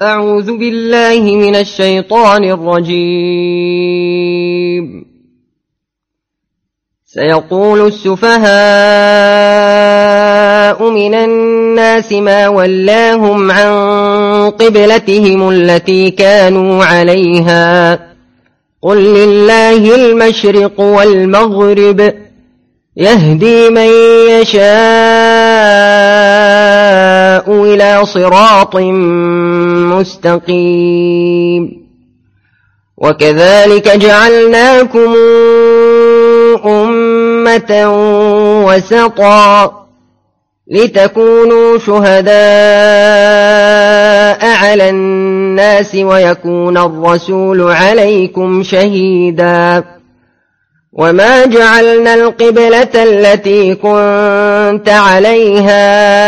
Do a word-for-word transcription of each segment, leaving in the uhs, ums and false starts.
أعوذ بالله من الشيطان الرجيم. سيقول السفهاء من الناس ما ولاهم عن قبلتهم التي كانوا عليها قل لله المشرق والمغرب يهدي من يشاء إلى صراط مستقيم. وكذلك جعلناكم أمة وسطا لتكونوا شهداء على الناس ويكون الرسول عليكم شهيدا. وما جعلنا القبلة التي كنت عليها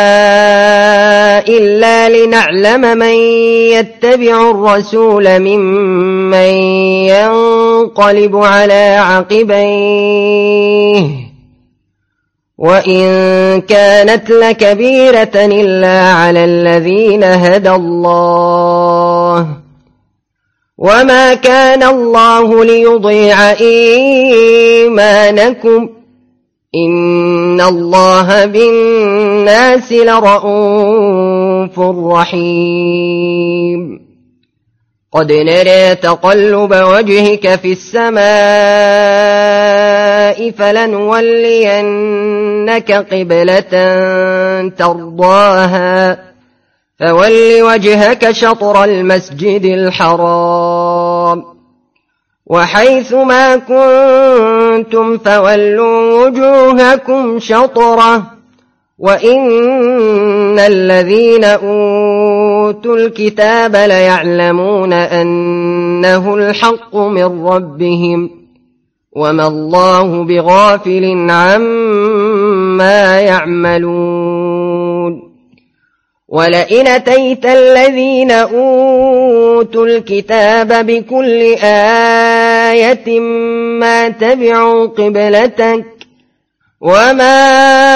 إلا لنعلم من يتبع الرسول ممن ينقلب على عقبيه وإن كانت لكبيرة إلا على الذين هدى الله وما كان الله ليضيع إيمانكم إن الله بالناس لرءوف رحيم. قد نرى تقلب وجهك في السماء فلنولينك قبلة ترضاها فول وجهك شطر المسجد الحرام وحيث ما كنتم فولوا وجوهكم شطره وإن الذين أوتوا الكتاب ليعلمون أنه الحق من ربهم وما الله بغافل عما يعملون. ولئن أتيت الذين أوتوا الكتاب بكل آية ما تبعوا قبلتك وما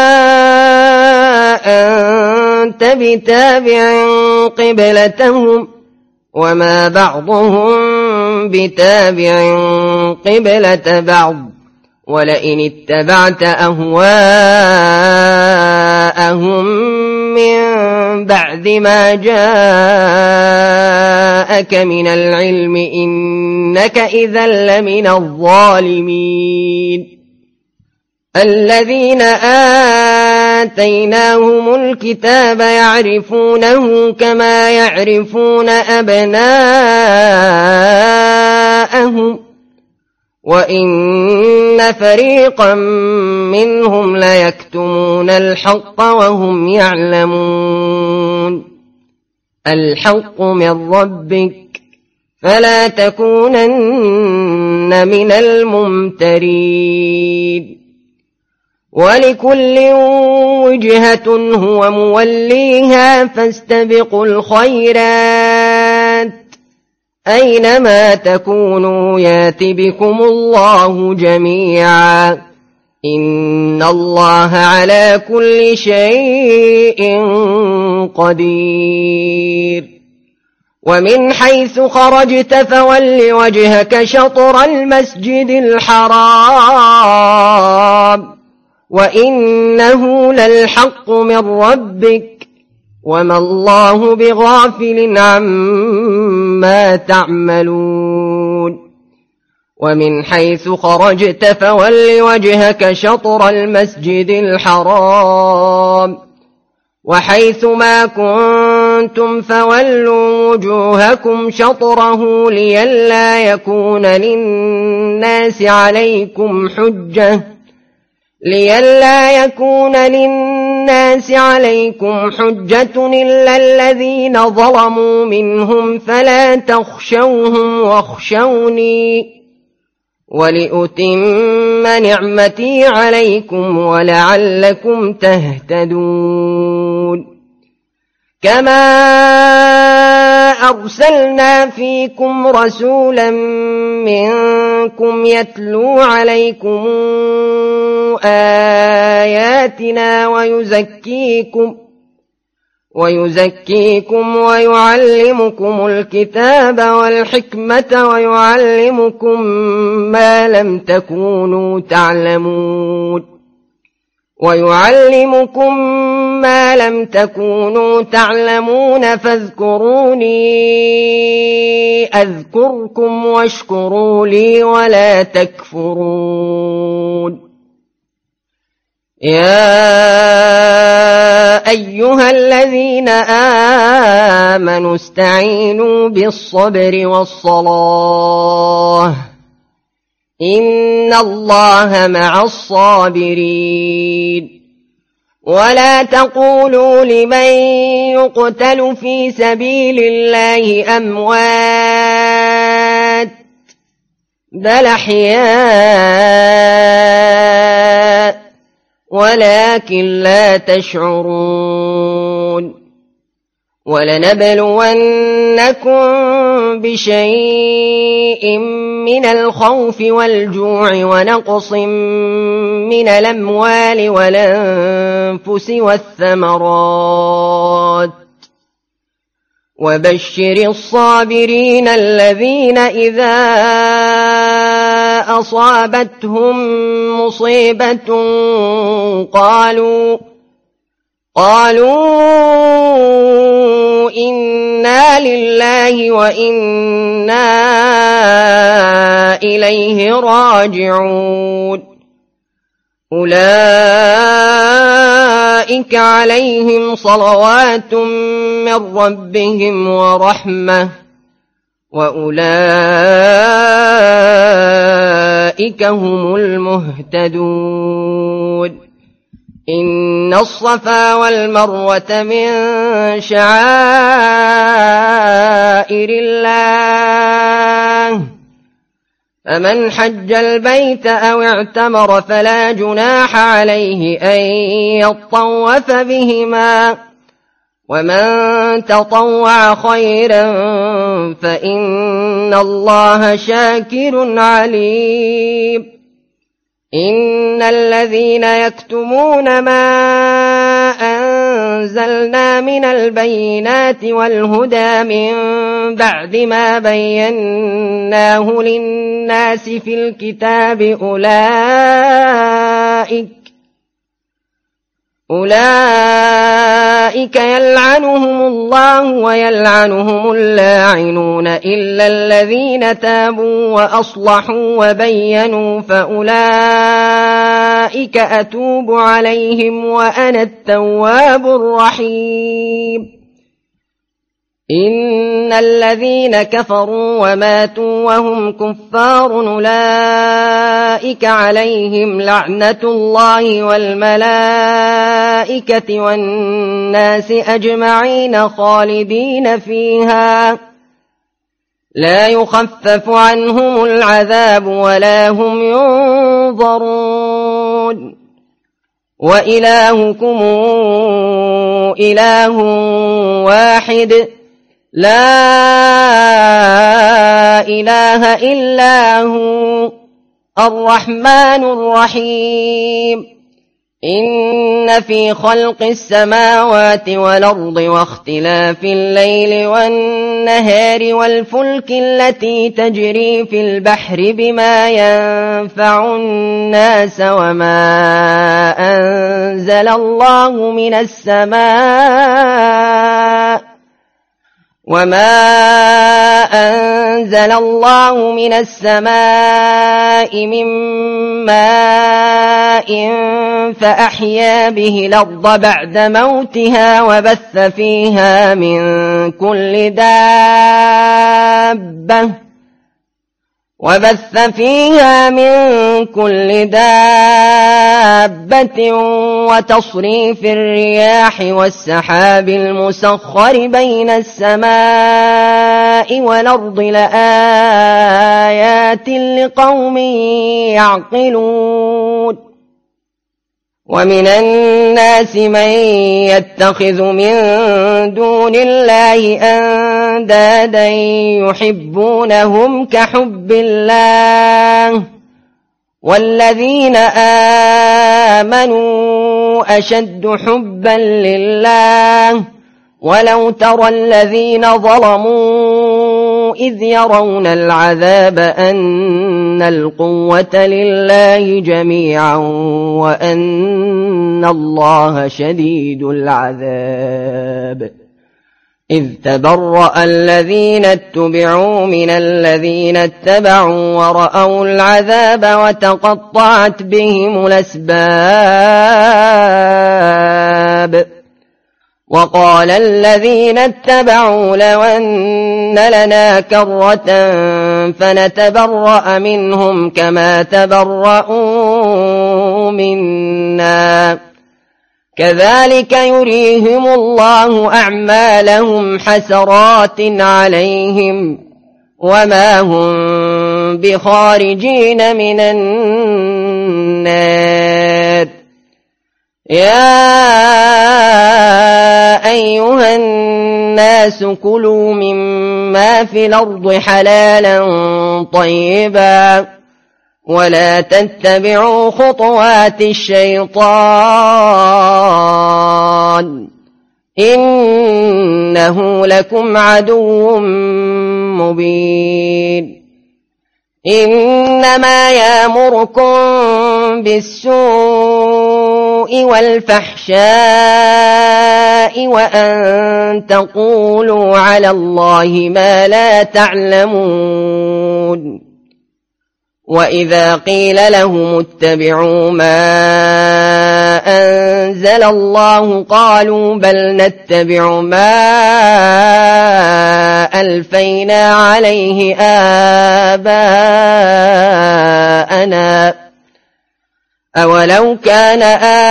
أنت بتابع قبلتهم وما بعضهم بتابع قبلة بعض ولئن اتبعت أهواءهم من بعد ما جاءك من العلم إنك إذا لمن الظالمين. الذين آتيناهم الكتاب يعرفونه كما يعرفون أبناءهم وإن فريقا منهم ليكتمون الحق وهم يعلمون. الحق من ربك فلا تكونن من الممترين. ولكل وجهة هو موليها فاستبقوا الخيرات أينما تكونوا يات بكم الله جميعا إن الله على كل شيء قدير. ومن حيث خرجت فول وجهك شطر المسجد الحرام وإنه للحق من ربك وما الله بغافل عما تعملون. ومن حيث خرجت فول وجهك شطر المسجد الحرام وحيث ما كنتم فولوا وجوهكم شطره لئلا يكون للناس عليكم حجة لئلا يكون للناس عليكم حجة إلا الذين ظلموا منهم فلا تخشوهم واخشوني ولأتم نعمتي عليكم ولعلكم تهتدون. كما أرسلنا فيكم رسولا منكم يتلو عليكم آياتنا ويزكيكم ويزكيكم ويعلمكم الكتاب والحكمة ويعلمكم ما لم تكونوا تعلمون ويعلمكم ما لم تكونوا تعلمون فاذكروني أذكركم واشكروا لي ولا تكفرون. يا أيها الذين آمنوا استعينوا بالصبر والصلاة إن الله مع الصابرين. ولا تقولوا لمن يقتل في سبيل الله أموات بل أحياء ولكن لا تشعرون. ولنبلونكم بشيء من الخوف والجوع ونقص من الأموال والأنفس والثمرات وبشر الصابرين الذين إذا أصابتهم مصيبة قالوا قالوا إنا لله وإنا إليه راجعون. أولئك عليهم صلوات من ربهم ورحمة وأولئك هم المهتدون. إن الصفا والمروة من شعائر الله فمن حج البيت أو اعتمر فلا جناح عليه أن يطوف بهما ومن تطوع خيرا فإن الله شاكر عليم. إن الذين يكتمون ما أنزلنا من البينات والهدى من بعد ما بيناه للناس في الكتاب أولئك أولئك يلعنهم الله ويلعنهم اللاعنون إلا الذين تابوا وأصلحوا وبينوا فأولئك أتوب عليهم وأنا التواب الرحيم. إن الذين كفروا وماتوا وهم كفار أولئك عليهم لعنة الله والملائكة والناس أجمعين خالدين فيها لا يخفف عنهم العذاب ولا هم ينظرون. وإلهكم إله واحد لا إله إلا هو الرحمن الرحيم. إن في خلق السماوات والأرض واختلاف الليل والنهار والفلك التي تجري في البحر بما ينفع الناس وما أنزل الله من السماء وما أنزل الله من السماء من ماء فأحيا به الأرض بعد موتها وبث فيها من كل دابة وبث فيها من كل دابة وتصريف الرياح والسحاب المسخر بين السماء والأرض لآيات لقوم يعقلون. ومن الناس من يتخذ من دون الله أندادا يحبونهم كحب الله والذين آمنوا أشد حبا لله ولو ترى الذين ظلموا إذ يرون العذاب أن القوة لله جميعا وأن الله شديد العذاب إذ تبرأ الذين اتبعوا من الذين اتبعوا ورأوا العذاب وتقطعت بهم الأسباب وقال الذين اتبعوا لو أن لنا كرة فنتبرأ منهم كما تبرؤوا منا كذلك يريهم الله أعمالهم حسرات عليهم وما هم بخارجين من النار يا أيها الناس كلوا مما في الأرض حلالا طيبا ولا تتبعوا خطوات الشيطان إنه لكم عدو مبين إنما يأمركم بالسوء والفحشاء وأن تقولوا على الله ما لا تعلمون وإذا قيل لهم اتبعوا ما أنزل الله قالوا بل نتبع ما ألفينا عليه آباءنا أولو كان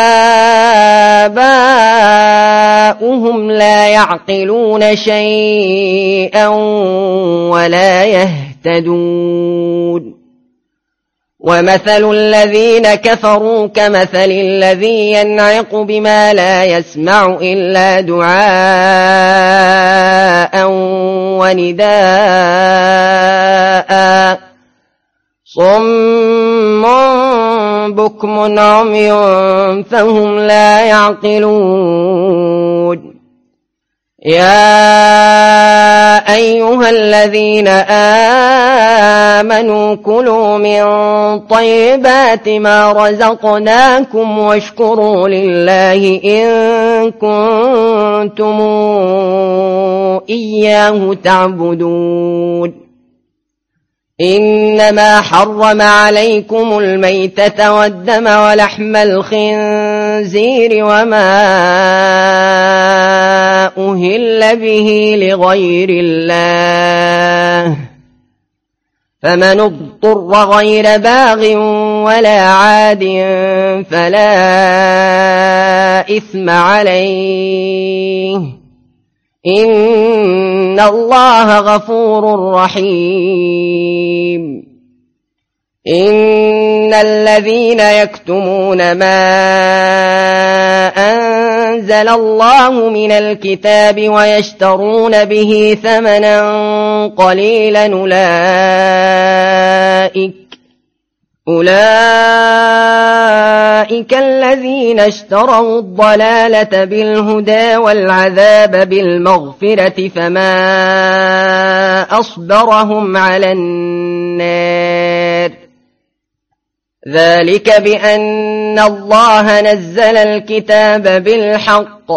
آباؤهم لا يعقلون شيئا ولا يهتدون ومثل الذين كفروا كمثل الذي ينعق بما لا يسمع إلا دعاء ونداء صم بكم عمي فهم لا يعقلون يا أيها الذين آمنوا كلوا من طيبات ما رزقناكم واشكروا لله إن كنتم إياه تعبدون إنما حرم عليكم الميتة والدم ولحم الخنزير وما أهل به لغير الله فمن اضطر غير باغ ولا عاد فلا إثم عليه إن الله غفور رحيم إن الذين يكتمون ما أنزل الله من الكتاب ويشترون به ثمنا قليلا أولئك أولئك الذين اشتروا الضلالة بالهدى والعذاب بالمغفرة فما أصبرهم على النار ذلك بأن الله نزل الكتاب بالحق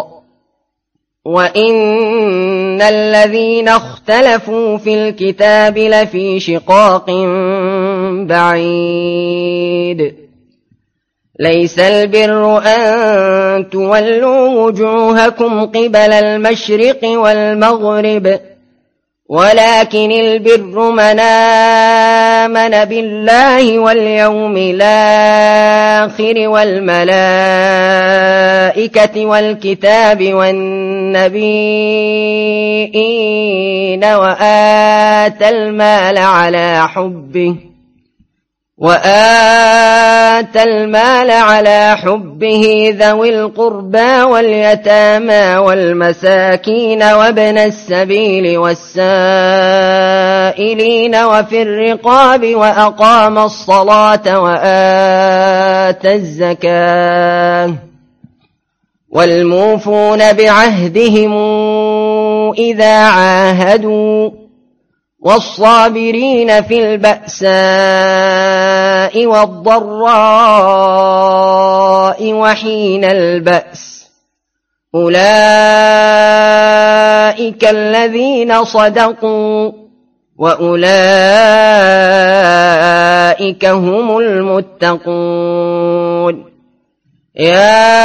وإن الذين اختلفوا في الكتاب لفي شقاق بعيد ليس البر أن تولوا وجوهكم قبل المشرق والمغرب ولكن البر من آمن بالله واليوم الآخر والملائكة والكتاب والنبيين وآتى المال على حبه وآتى المال على حبه ذوي القربى واليتامى والمساكين وابن السبيل والسائلين وفي الرقاب وأقام الصلاة وآتى الزكاة والموفون بعهدهم إذا عاهدوا والصابرين في البأساء والضراء وحين البأس أولئك الذين صدقوا وأولئك هم المتقون يا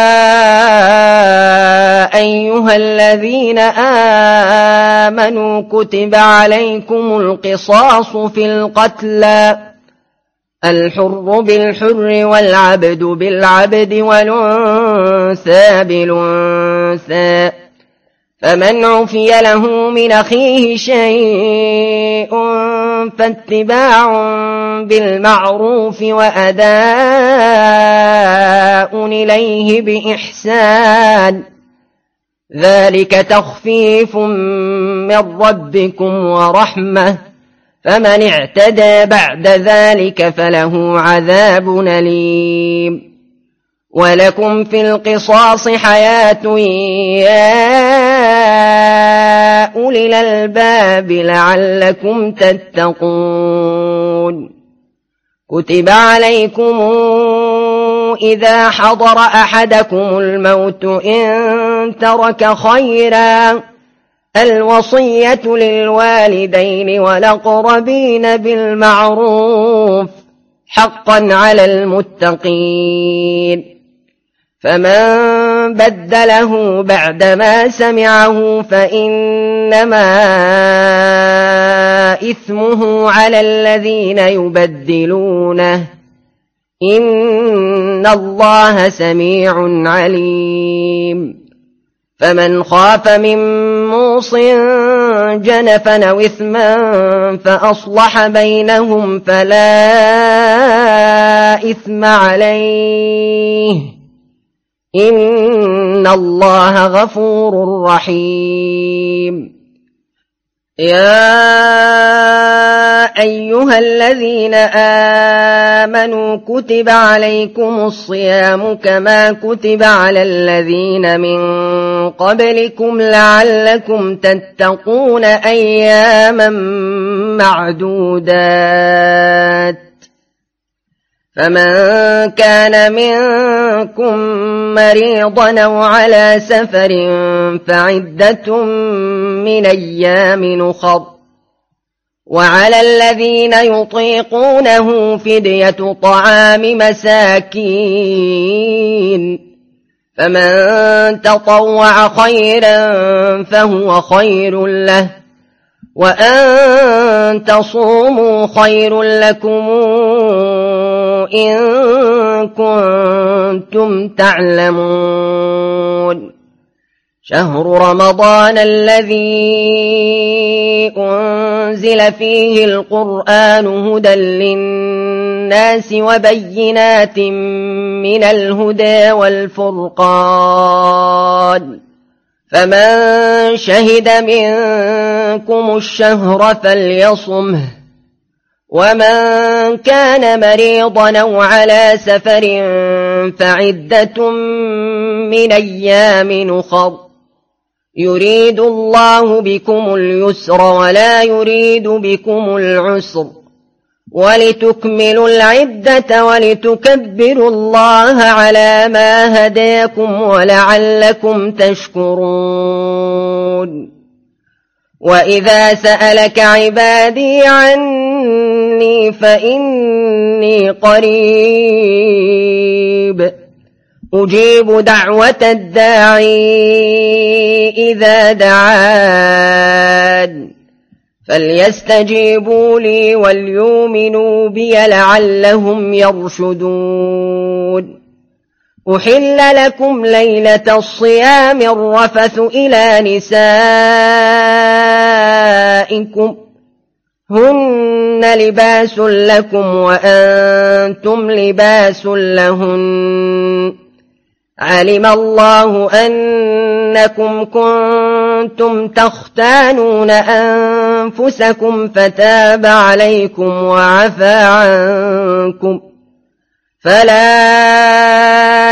أيها الذين آمنوا كتب عليكم القصاص في القتلى الحر بالحر والعبد بالعبد والأنثى بالأنثى فمن عفي له من أخيه شيء فاتباع بالمعروف وأداء إليه بإحسان ذلك تخفيف من ربكم ورحمة فمن اعتدى بعد ذلك فله عذاب أليم ولكم في القصاص حياة يا أولي الألباب لعلكم تتقون كتب عليكم إذا حضر أحدكم الموت إن ترك خيرا الوصية للوالدين والأقربين بالمعروف حقا على المتقين فمن بدله بعدما سمعه فإنما إثمه على الذين يبدلونه إن الله سميع عليم فمن خاف من موص جنفا أو إثما فأصلح بينهم فلا إثم عليه إن الله غفور رحيم يا أيها الذين آمنوا كتب عليكم الصيام كما كتب على الذين من قبلكم لعلكم تتقون أياما معدودات فمن كان منكم مريضا أو على سفر فعدة من أيام أخر وعلى الذين يطيقونه فدية طعام مساكين فمن تطوع خيرا فهو خير له وأن تصوموا خير لكم إن كنتم تعلمون شهر رمضان الذي أنزل فيه القرآن هدى للناس وبينات من الهدى والفرقان فمن شهد منكم الشهر فليصمه ومن كان مريضا أو على سفر فعدة من أيام أخر يريد الله بكم اليسر ولا يريد بكم العسر ولتكملوا العدة ولتكبروا الله على ما هداكم ولعلكم تشكرون وإذا سألك عبادي عني فإني قريب أجيب دعوة الداعي إذا دعان فليستجيبوا لي وليؤمنوا بي لعلهم يرشدون أحل لكم ليلة الصيام الرفث إلى نسائكم هن لباس لكم وأنتم لباس لهن علم الله أنكم كنتم تختانون أنفسكم فتاب عليكم وعفى عنكم فلا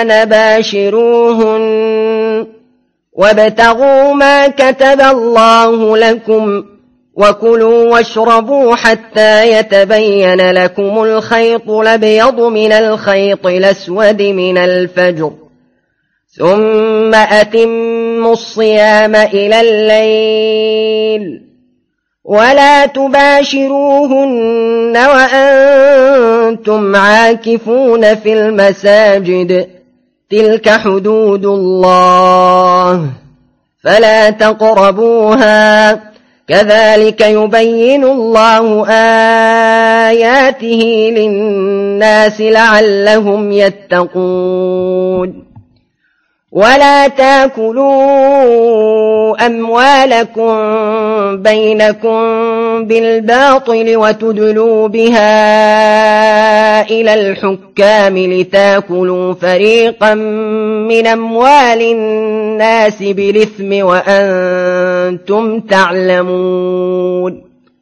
نباشروهن وابتغوا ما كتب الله لكم وكلوا واشربوا حتى يتبين لكم الخيط الأبيض من الخيط الأسود من الفجر ثم أتموا الصيام إلى الليل ولا تباشروهن وأنتم عاكفون في المساجد تلك حدود الله فلا تقربوها كذلك يبين الله آياته للناس لعلهم يتقون ولا تاكلوا أموالكم بينكم بالباطل وتدلوا بها إلى الحكام لتاكلوا فريقا من أموال الناس بالإثم وأنتم تعلمون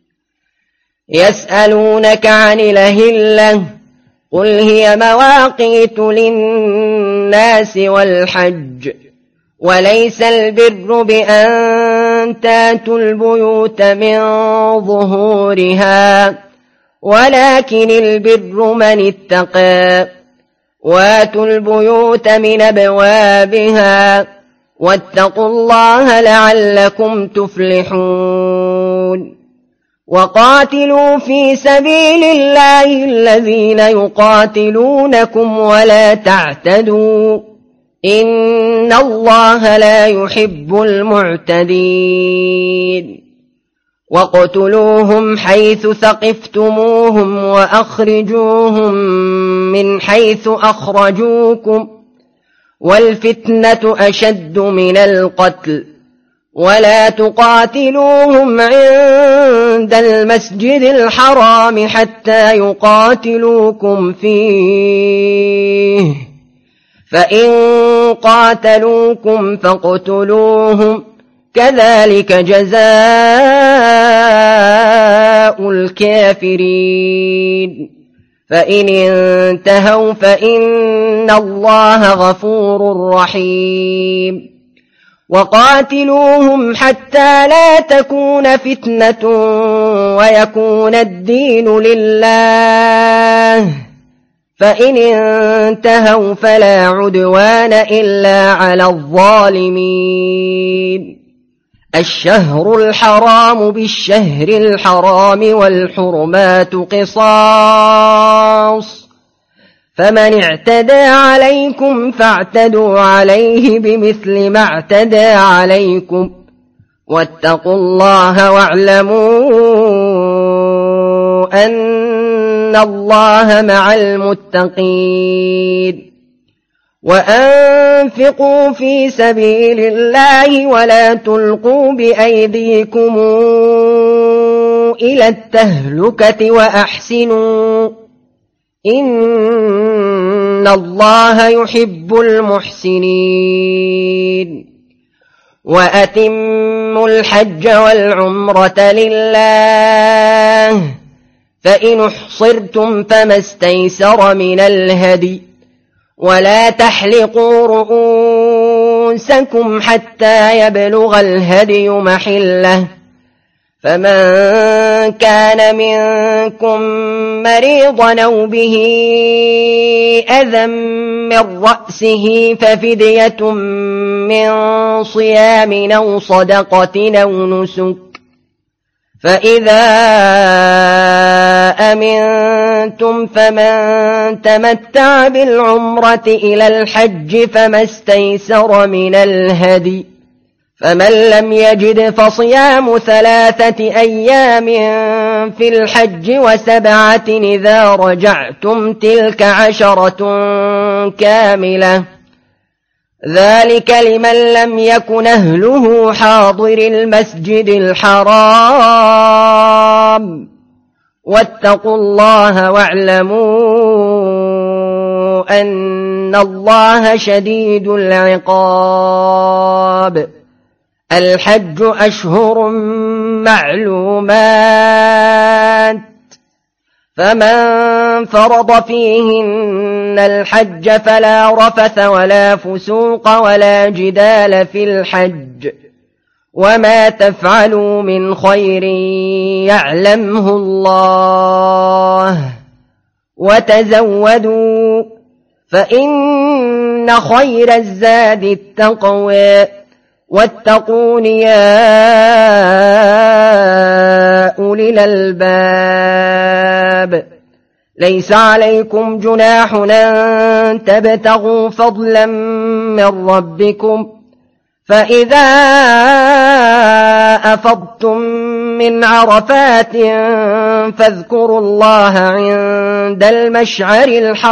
يسألونك عن الأهلة قل هي مواقيت للناس والحج وليس البر بأن تاتوا البيوت من ظهورها ولكن البر من اتقى واتوا البيوت من أبوابها واتقوا الله لعلكم تفلحون وقاتلوا في سبيل الله الذين يقاتلونكم ولا تعتدوا إن الله لا يحب المعتدين واقتلوهم حيث ثقفتموهم وأخرجوهم من حيث أخرجوكم والفتنة أشد من القتل ولا تقاتلوهم عند المسجد الحرام حتى يقاتلوكم فيه فإن قاتلوكم فاقتلوهم كذلك جزاء الكافرين فإن انتهوا فإن الله غفور رحيم وقاتلوهم حتى لا تكون فتنة ويكون الدين لله فإن انتهوا فلا عدوان إلا على الظالمين الشهر الحرام بالشهر الحرام والحرمات قصاص فمن اعتدى عليكم فاعتدوا عليه بمثل ما اعتدى عليكم واتقوا الله واعلموا أن الله مع المتقين وأنفقوا في سبيل الله ولا تلقوا بأيديكم إلى التهلكة وأحسنوا إن الله يحب المحسنين وأتموا الحج والعمرة لله فإن احصرتم فما استيسر من الهدي ولا تحلقوا رؤوسكم حتى يبلغ الهدي محله فمن كان منكم مريضا أو به أذى من رأسه ففدية من صيام أو صدقة أو نسك فإذا أمنتم فمن تمتع بالعمرة إلى الحج فما استيسر من الهدي فمن لم يجد فصيام ثلاثة أيام في الحج وسبعة إذا رجعتم تلك عشرة كاملة ذلك لمن لم يكن أهله حاضر المسجد الحرام واتقوا الله واعلموا أن الله شديد العقاب الحج أشهر معلومات فمن فرض فيهن الحج فلا رفث ولا فسوق ولا جدال في الحج وما تفعلوا من خير يعلمه الله وتزودوا فإن خير الزاد التقوى واتقون يا أولي الألباب ليس عليكم جناح أن تبتغوا فضلا من ربكم فإذا أفضتم من عرفات فاذكروا الله عند المشعر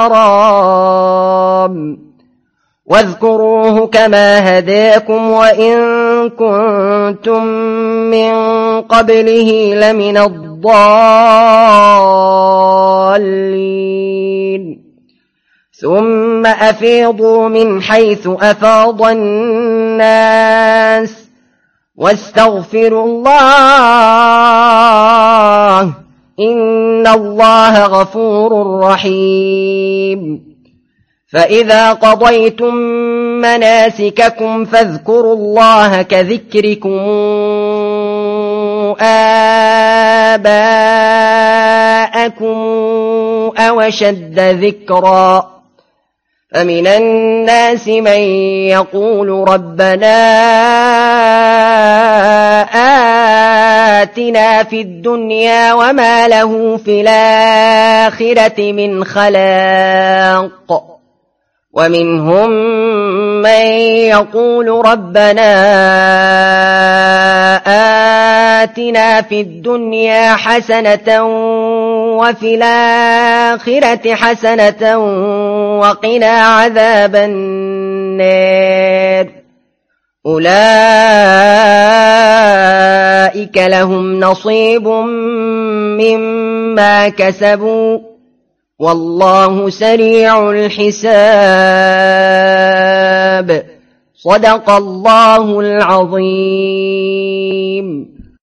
الحرام واذكروه كما هداكم وإن كنتم من قبله لمن الضالين ثم أفيضوا من حيث أفاض الناس واستغفروا الله إن الله غفور رحيم فإذا قضيتم مناسككم فاذكروا الله كذكركم آباءكم أو أشد ذكرا فمن الناس من يقول ربنا آتنا في الدنيا وما له في الآخرة من خلاق ومنهم من يقول ربنا آتنا في الدنيا حسنة وفي الآخرة حسنة وقنا عذاب النار أولئك لهم نصيب مما كسبوا والله سريع الحساب صدق الله العظيم.